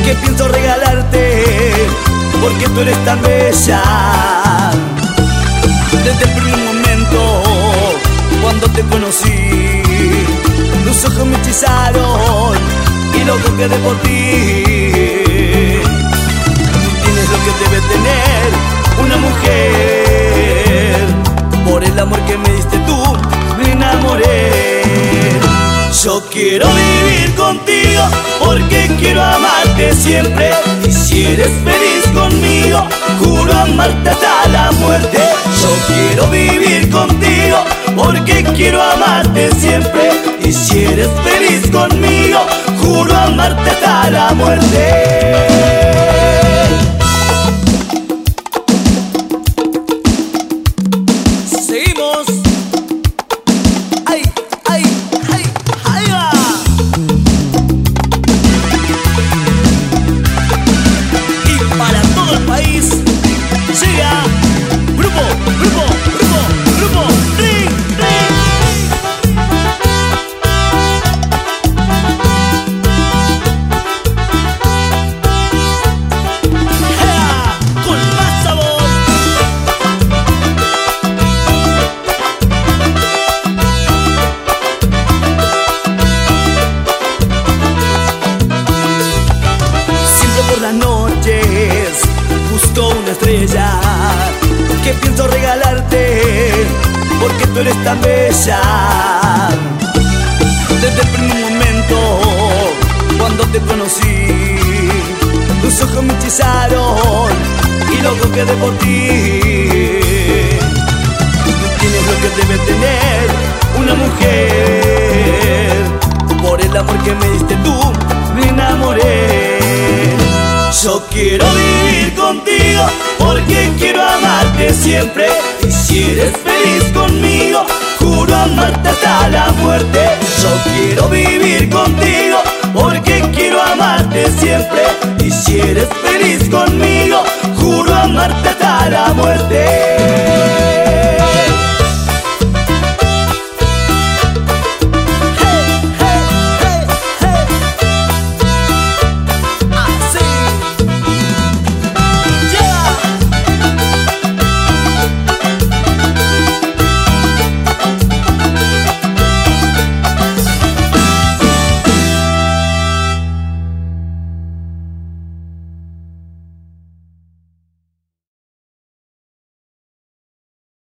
que pienso regalarte, porque tú eres tan bella. Desde el primer momento, cuando te conocí, tus ojos me hechizaron y loco quedé por ti. Tú tienes lo que debe tener una mujer. Por el amor que me diste tú, me enamoré. Yo quiero vivir contigo porque quiero amarte siempre. Y si eres feliz conmigo, juro amarte hasta la muerte. Yo quiero vivir contigo porque quiero amarte siempre. Y si eres feliz conmigo, juro amarte hasta la muerte. Noches busco una estrella que pienso regalarte, porque tú eres tan bella. Desde el primer momento, cuando te conocí, tus ojos me hechizaron y loco quedé por ti. Tú tienes lo que debe tener una mujer. Por el amor que me diste tú, me enamoré. Yo quiero vivir contigo porque quiero amarte siempre. Y si eres feliz conmigo, juro amarte hasta la muerte. Yo quiero vivir contigo porque quiero amarte siempre. Y si eres feliz